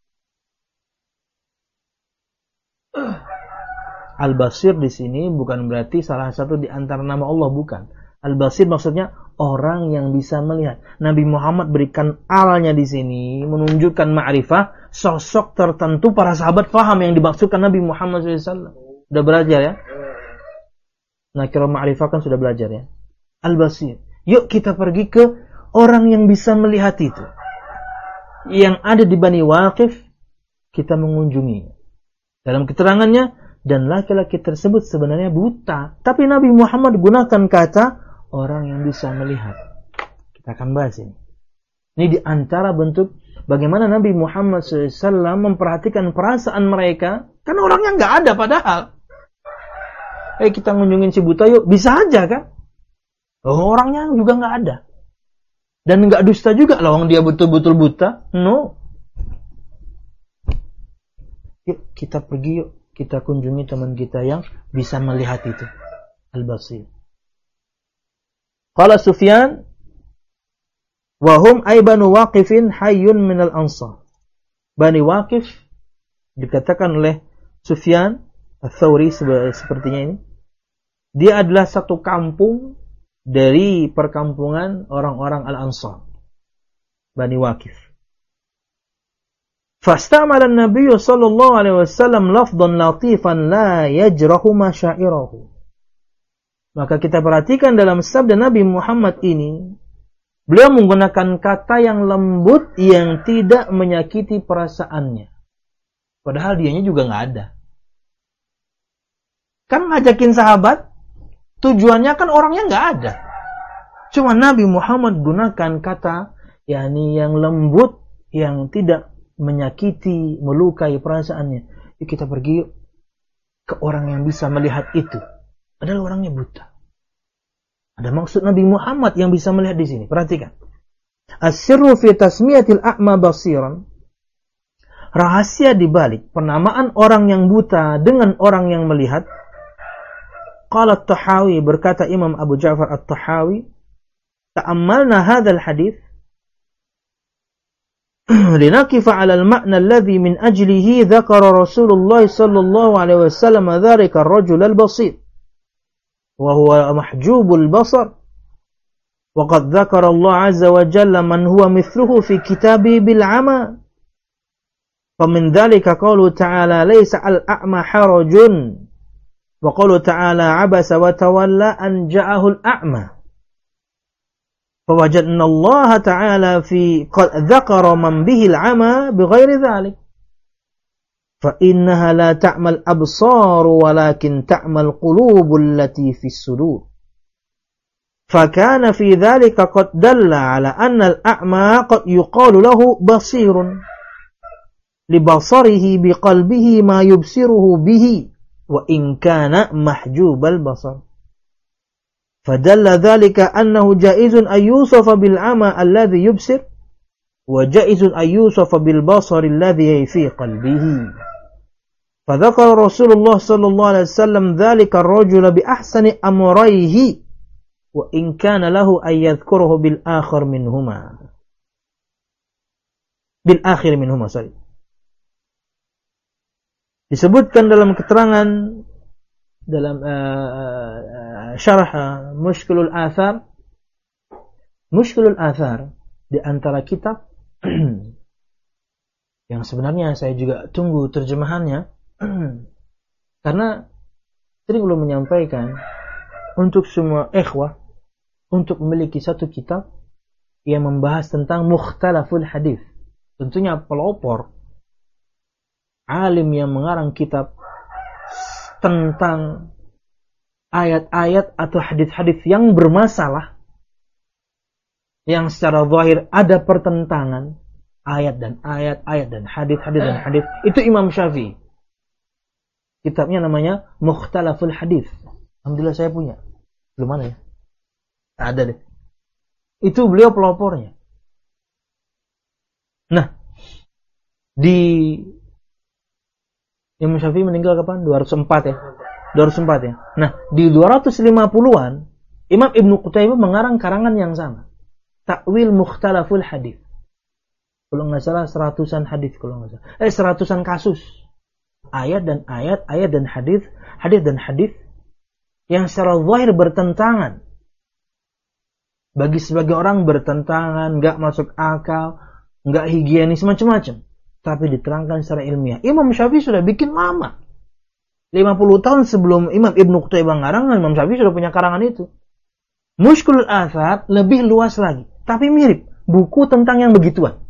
Al-Basir di sini bukan berarti salah satu di antara nama Allah, bukan. Al-Basir maksudnya orang yang bisa melihat. Nabi Muhammad berikan alnya di sini menunjukkan ma'rifah, sosok tertentu para sahabat faham yang dimaksudkan Nabi Muhammad SAW. Sudah belajar ya? Nah, kira ma'rifah kan sudah belajar ya. Al-Basir. Yuk kita pergi ke orang yang bisa melihat itu. Yang ada di Bani Waqif, kita mengunjungi. Dalam keterangannya, dan laki-laki tersebut sebenarnya buta, tapi Nabi Muhammad gunakan kata orang yang bisa melihat. Kita akan bahas ini. Ini di antara bentuk bagaimana Nabi Muhammad SAW memperhatikan perasaan mereka, karena orangnya nggak ada padahal. Kita ngunjungin si buta yuk, bisa aja kan? Orangnya juga nggak ada. Dan nggak dusta juga lah, orang dia betul-betul buta. No. Yuk kita pergi yuk. Kita kunjungi teman kita yang bisa melihat itu. Al-Basir. Qala Sufyan, Wahum ay Banu Waqifin hayyun minal ansar. Bani Waqif dikatakan oleh Sufyan Ats-Tsauri sepertinya ini. Dia adalah satu kampung dari perkampungan orang-orang Al-Ansar. Bani Waqif. Fastamala an-nabiy sallallahu alaihi wasallam lafdhan latifan la yajrahu masyairahu. Maka kita perhatikan dalam sabda Nabi Muhammad ini, beliau menggunakan kata yang lembut yang tidak menyakiti perasaannya. Padahal dianya juga nggak ada. Kan ngajakin sahabat, tujuannya kan orangnya nggak ada. Cuma Nabi Muhammad gunakan kata yakni yang lembut, yang tidak menyakiti, melukai perasaannya. Yuk kita pergi ke orang yang bisa melihat itu. Padahal orangnya buta. Ada maksud Nabi Muhammad yang bisa melihat di sini. Perhatikan. As-sirru fi tasmiyatil a'ma basiran. Rahasia di balik penamaan orang yang buta dengan orang yang melihat. Qala At-Tahawi, berkata Imam Abu Ja'far At-Tahawi, ta'ammalna hadzal hadits linaqifa 'ala al-ma'na alladhi min ajlihi dzakara Rasulullah sallallahu alaihi wasallam dzalika ar-rajul al-basir wa huwa mahjubul basar wa qad dzakara Allah 'azza wa jalla man huwa mithluhu fi kitabihi bil 'ama fa min dzalika qawlu ta'ala laysa al-a'ma harajun wa qawlu ta'ala 'abasa wa tawalla an ja'ahu al-a'ma فوجدنا الله تعالى في قد ذكر من به العمى بغير ذلك فإنها لا تعمى الأبصار ولكن تعمى القلوب التي في الصدور فكان في ذلك قد دل على أن الأعمى قد يقال له بصير لبصره بقلبه ما يبصره به وإن كان محجوب البصر فدل ذلك أنه جائز أن يوصف بالعمى الذي يبصر وجائز أن يوصف بالبصر الذي في قلبه فذكر رسول الله صلى الله عليه وسلم ذلك الرجل بأحسن أمريه وإن كان له أن يذكره بالآخر منهما sorry. Disebutkan dalam keterangan dalam syarah Mushkilul Athar di antara kitab yang sebenarnya saya juga tunggu terjemahannya karena sering belum menyampaikan untuk semua ikhwah untuk memiliki satu kitab yang membahas tentang mukhtalaful hadis. Tentunya pelopor alim yang mengarang kitab tentang ayat-ayat atau hadis-hadis yang bermasalah, yang secara zahir ada pertentangan ayat dan hadis dan hadis, itu Imam Syafi'i. Kitabnya namanya Mukhtalaful Hadis. Alhamdulillah saya punya. Belum mana ya? Ada deh. Itu beliau pelopornya. Nah, di Imam Syafi'i meninggal kapan? 204 ya. 204 ya. Nah, di 250-an Imam Ibnu Qutaibah mengarang karangan yang sama. Ta'wil Mukhtalaful Hadis. Kalau enggak salah 100-an hadis kalau enggak salah. 100-an kasus. Ayat dan hadis yang secara zahir bertentangan. Bagi sebagian orang bertentangan, enggak masuk akal, enggak higienis macam-macam. Tapi diterangkan secara ilmiah. Imam Syafi'i sudah bikin lama. 50 tahun sebelum Imam Ibnu Qutaibah ngarang, Imam Syafi'i sudah punya karangan itu. Mushkilul Athar lebih luas lagi. Tapi mirip. Buku tentang yang begituan.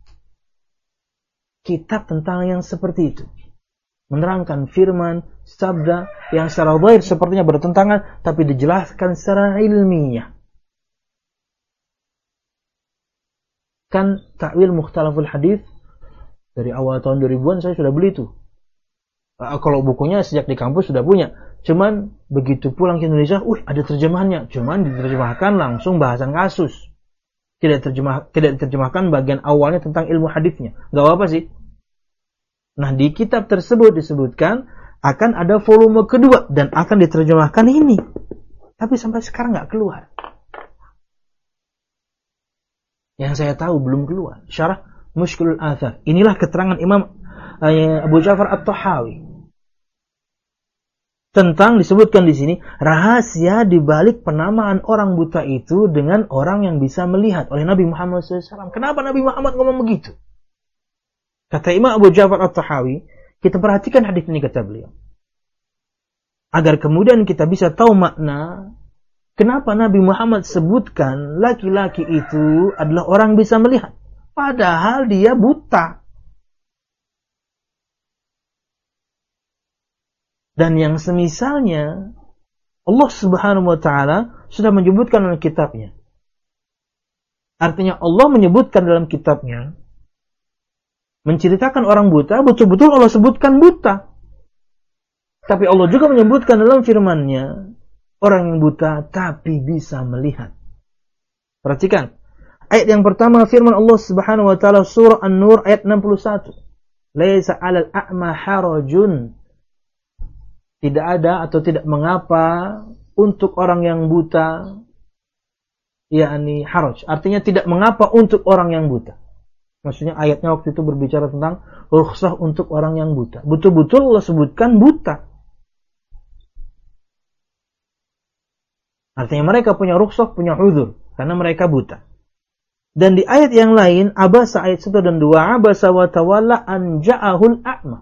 Kitab tentang yang seperti itu. Menerangkan firman, sabda, yang secara zahir sepertinya bertentangan, tapi dijelaskan secara ilmiah. Kan Ta'wil Mukhtalaful Hadis dari awal tahun 2000-an saya sudah beli itu. Kalau bukunya sejak di kampus sudah punya. Cuman begitu pulang ke Indonesia, ada terjemahannya. Cuman diterjemahkan langsung bahasan kasus. Tidak diterjemahkan bagian awalnya tentang ilmu hadisnya. Gak apa-apa sih. Nah, di kitab tersebut disebutkan akan ada volume kedua dan akan diterjemahkan ini. Tapi sampai sekarang gak keluar. Yang saya tahu belum keluar. Syarah Mushkilul Athar. Inilah keterangan Imam Abu Ja'far At-Tahawi. Tentang disebutkan di sini rahasia di balik penamaan orang buta itu dengan orang yang bisa melihat oleh Nabi Muhammad SAW. Kenapa Nabi Muhammad ngomong begitu? Kata Imam Abu Ja'far At-Tahawi, kita perhatikan hadis ini kata beliau. Agar kemudian kita bisa tahu makna kenapa Nabi Muhammad sebutkan laki-laki itu adalah orang bisa melihat. Padahal dia buta. Dan yang semisalnya Allah Subhanahu wa Ta'ala sudah menyebutkan dalam kitabnya. Artinya Allah menyebutkan dalam kitabnya, menceritakan orang buta, betul-betul Allah sebutkan buta. Tapi Allah juga menyebutkan dalam firman-Nya, orang yang buta tapi bisa melihat. Perhatikan. Ayat yang pertama firman Allah Subhanahu wa Ta'ala surah An-Nur ayat 61. Laisa 'alal a'ma harajun. Tidak ada atau tidak mengapa untuk orang yang buta, yakni haraj. Artinya tidak mengapa untuk orang yang buta. Maksudnya ayatnya waktu itu berbicara tentang rukhsah untuk orang yang buta. Betul-betul Allah sebutkan buta. Artinya mereka punya rukhsah, punya uzur. Karena mereka buta. Dan di ayat yang lain, Abasa ayat 1 dan 2, Abasa wa tawalla an ja'ahul a'ma.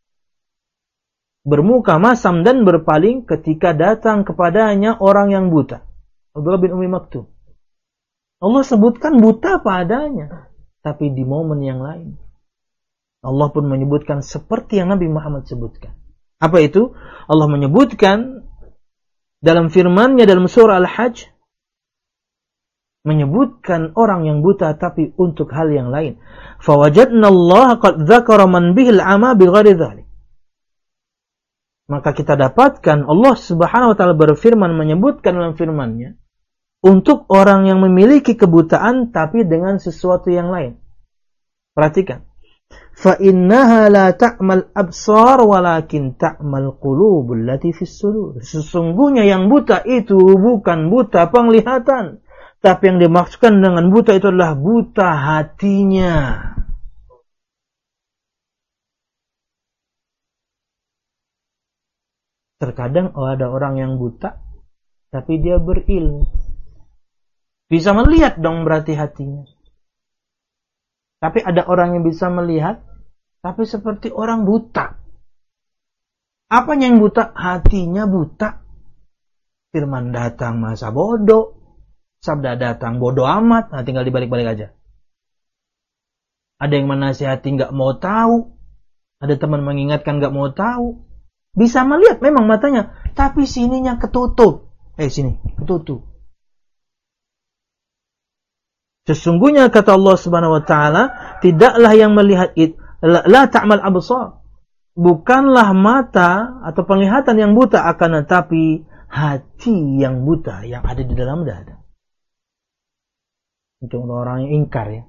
Bermuka masam dan berpaling ketika datang kepadanya orang yang buta. Abdullah bin Umi Maktum. Allah sebutkan buta padanya. Tapi di momen yang lain. Allah pun menyebutkan seperti yang Nabi Muhammad sebutkan. Apa itu? Allah menyebutkan dalam firman-Nya dalam surah Al-Hajj. Menyebutkan orang yang buta tapi untuk hal yang lain. فَوَجَدْنَا اللَّهَ قَدْ ذَكَرَ مَنْ بِهِ الْعَمَى بِغَيْرِ ذَلِكَ. Maka kita dapatkan Allah Subhanahu wa Ta'ala berfirman menyebutkan dalam firman-Nya untuk orang yang memiliki kebutaan tapi dengan sesuatu yang lain. Perhatikan. Fa innaha la ta'mal absar walakin ta'mal qulubul lati fis sudur. Sesungguhnya yang buta itu bukan buta penglihatan, tapi yang dimaksudkan dengan buta itu adalah buta hatinya. Terkadang ada orang yang buta, tapi dia berilmu. Bisa melihat dong berarti hatinya. Tapi ada orang yang bisa melihat, tapi seperti orang buta. Apanya yang buta? Hatinya buta. Firman datang masa bodoh. Sabda datang bodoh amat. Nah, tinggal dibalik-balik aja. Ada yang menasihati nggak mau tahu. Ada teman mengingatkan nggak mau tahu. Bisa melihat memang matanya, tapi sininya ketutup. Sini, ketutup. Sesungguhnya kata Allah Subhanahu wa Ta'ala, tidaklah yang melihat itu, la ta'mal absar. Bukanlah mata atau penglihatan yang buta, akan tetapi hati yang buta yang ada di dalam dada. Untuk orang yang ingkar ya.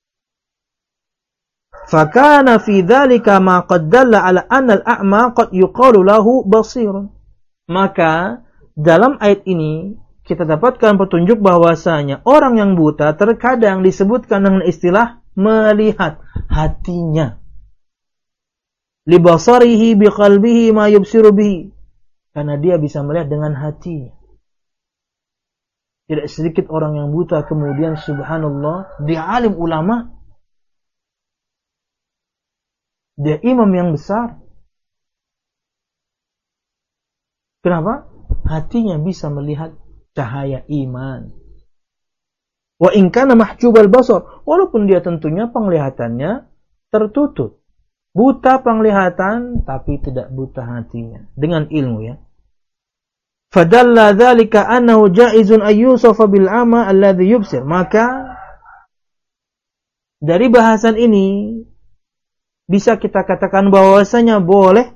Fakana fi dzalika ma qad dalla ala anna al-a'ma qad yuqalu lahu basir. Maka dalam ayat ini kita dapatkan petunjuk bahwasanya orang yang buta terkadang disebutkan dengan istilah melihat hatinya. Li basarihi bi qalbihi ma yubsiru bihi. Karena dia bisa melihat dengan hatinya. Tidak sedikit orang yang buta kemudian subhanallah dia alim ulama. Dia imam yang besar. Kenapa? Hatinya bisa melihat cahaya iman. Wa in kana mahjubal basar, walaupun dia tentunya penglihatannya tertutup. Buta penglihatan tapi tidak buta hatinya dengan ilmu ya. Fadalla dzalika annahu jaizun ayyusafa bil ama alladhi yubsir. Maka dari bahasan ini bisa kita katakan bahwasanya boleh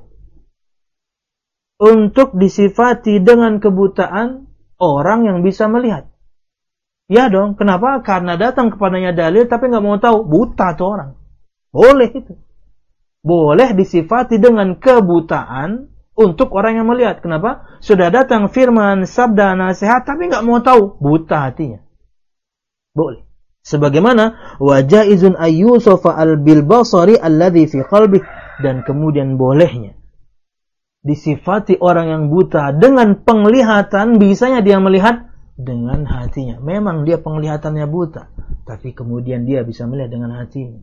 untuk disifati dengan kebutaan orang yang bisa melihat. Ya dong, kenapa? Karena datang kepadanya dalil tapi nggak mau tahu, buta tuh orang. Boleh itu. Boleh disifati dengan kebutaan untuk orang yang melihat. Kenapa? Sudah datang firman, sabda, nasihat tapi nggak mau tahu, buta hatinya. Boleh. Sebagaimana wa jaizun ayyusafa al bil basari alladhi fi qalbi, dan kemudian bolehnya disifati orang yang buta dengan penglihatan, bisanya dia melihat dengan hatinya. Memang dia penglihatannya buta, tapi kemudian dia bisa melihat dengan hatinya.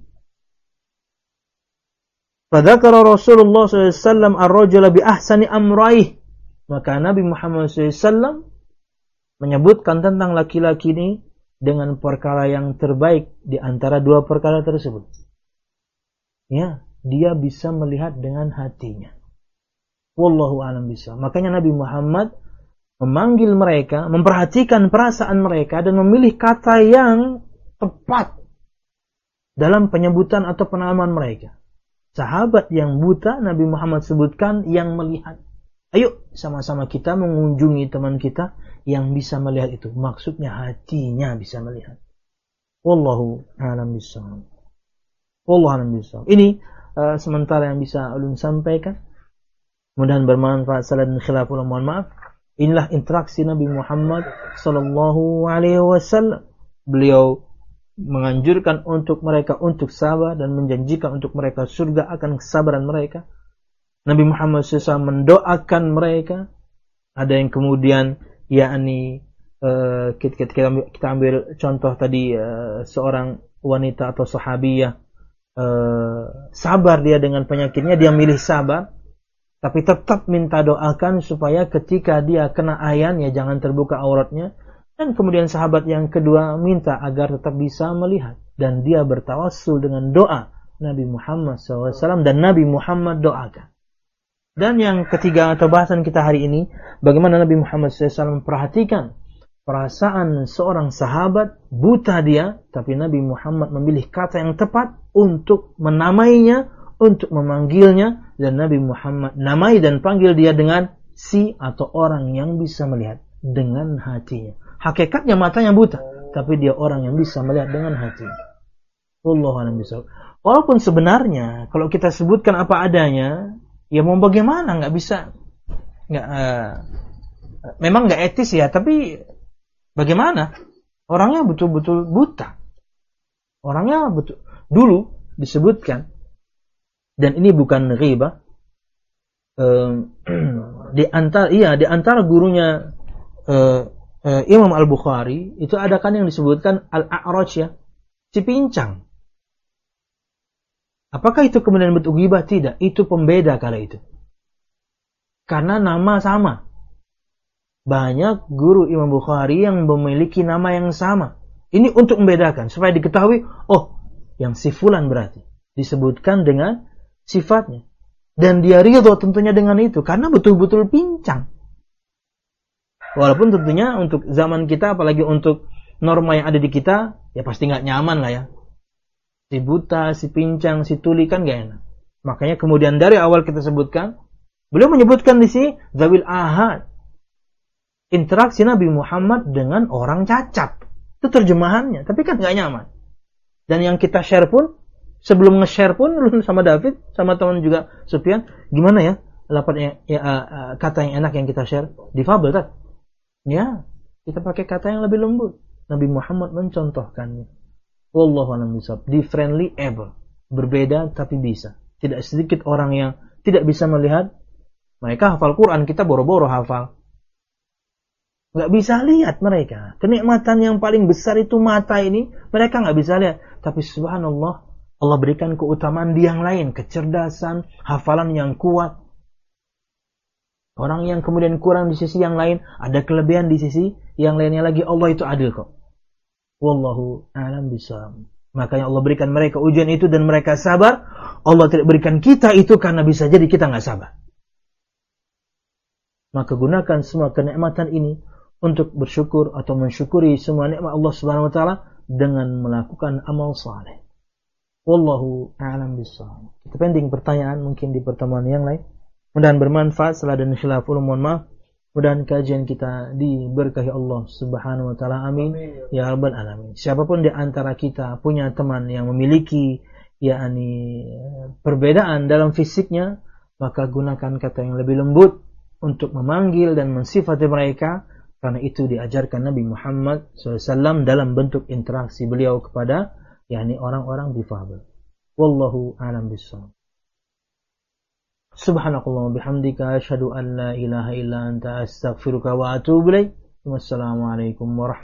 Fadzakara Rasulullah SAW ar-rajula bi ahsani amraih. Maka Nabi Muhammad SAW menyebutkan tentang laki-laki ini dengan perkara yang terbaik di antara dua perkara tersebut. Ya, dia bisa melihat dengan hatinya. Wallahu a'lam bishawab. Makanya Nabi Muhammad memanggil mereka, memperhatikan perasaan mereka dan memilih kata yang tepat dalam penyebutan atau penamaan mereka. Sahabat yang buta Nabi Muhammad sebutkan yang melihat. Ayo sama-sama kita mengunjungi teman kita yang bisa melihat itu. Maksudnya hatinya bisa melihat. Wallahu a'lam bishawab. Wallahu a'lam bishawab. Ini sementara yang bisa ulun sampaikan. Mudah-mudahan bermanfaat. Salah dan khilaf ulun, mohon maaf. Inilah interaksi Nabi Muhammad sallallahu alaihi wasallam. Beliau menganjurkan untuk mereka untuk sabar dan menjanjikan untuk mereka surga akan kesabaran mereka. Nabi Muhammad SAW mendoakan mereka. Ada yang kemudian kita ambil contoh tadi seorang wanita atau sahabiyah, sabar dia dengan penyakitnya, dia milih sabar, tapi tetap minta doakan supaya ketika dia kena ayan ya jangan terbuka auratnya. Dan kemudian sahabat yang kedua minta agar tetap bisa melihat, dan dia bertawassul dengan doa Nabi Muhammad SAW, dan Nabi Muhammad doakan. Dan yang ketiga atau bahasan kita hari ini, bagaimana Nabi Muhammad SAW memperhatikan perasaan seorang sahabat buta dia, tapi Nabi Muhammad memilih kata yang tepat untuk menamainya, untuk memanggilnya, dan Nabi Muhammad namai dan panggil dia dengan si atau orang yang bisa melihat dengan hatinya. Hakikatnya matanya buta, tapi dia orang yang bisa melihat dengan hatinya. Wallahu a'lam bishawab. Walaupun sebenarnya kalau kita sebutkan apa adanya, ya mau bagaimana, nggak bisa, memang nggak etis ya, tapi bagaimana? Orangnya betul-betul buta. Orangnya betul. Dulu disebutkan, dan ini bukan ghibah, di antara gurunya Imam Al-Bukhari itu ada kan yang disebutkan Al-A'raj ya, si pincang. Apakah itu kemudian bentuk ghibah? Tidak, itu pembeda kala itu. Karena nama sama. Banyak guru Imam Bukhari yang memiliki nama yang sama. Ini untuk membedakan supaya diketahui, oh, yang si fulan berarti disebutkan dengan sifatnya. Dan dia ridho tentunya dengan itu karena betul-betul pincang. Walaupun tentunya untuk zaman kita, apalagi untuk norma yang ada di kita, ya pasti nggak nyaman lah ya. Si buta, si pincang, si tuli kan nggak enak. Makanya kemudian dari awal kita sebutkan, beliau menyebutkan di sini zawil ahad, interaksi Nabi Muhammad dengan orang cacat. Itu terjemahannya, tapi kan nggak nyaman. Dan yang kita share pun, sebelum nge-share pun sama David, sama teman juga Sufyan, gimana ya kata yang enak yang kita share? Difabel kan? Ya, kita pakai kata yang lebih lembut. Nabi Muhammad mencontohkannya. Wallahu a'lam bishawab. Differently able. Berbeda tapi bisa. Tidak sedikit orang yang tidak bisa melihat. Mereka hafal Quran, kita boro-boro hafal. Nggak bisa lihat mereka. Kenikmatan yang paling besar itu mata ini, mereka nggak bisa lihat. Tapi subhanallah, Allah berikan keutamaan di yang lain. Kecerdasan, hafalan yang kuat. Orang yang kemudian kurang di sisi yang lain, ada kelebihan di sisi yang lainnya lagi. Allah itu adil kok. Wallahu a'lam bishawab. Makanya Allah berikan mereka ujian itu dan mereka sabar. Allah tidak berikan kita itu karena bisa jadi kita nggak sabar. Maka gunakan semua kenikmatan ini untuk bersyukur atau mensyukuri semua nikmat Allah Subhanahu wa taala dengan melakukan amal saleh. Wallahu a'lam bishawab. Kita pending pertanyaan mungkin di pertemuan yang lain. Mudah-mudahan bermanfaat. Salah dan khilaf, mohon maaf. Mudah-mudahan kajian kita diberkahi Allah Subhanahu wa taala. Amin ya rabbal alamin. Siapapun di antara kita punya teman yang memiliki perbedaan dalam fisiknya, maka gunakan kata yang lebih lembut untuk memanggil dan mensifati mereka Karena itu diajarkan Nabi Muhammad SAW dalam bentuk interaksi beliau kepada orang-orang difabel. Wallahu a'lam bishawab. Subhanakallahumma bihamdika asyhadu an la ilaha illa anta astaghfiruka wa atubu ilaik. Wassalamualaikum warahmatullahi wabarakatuh.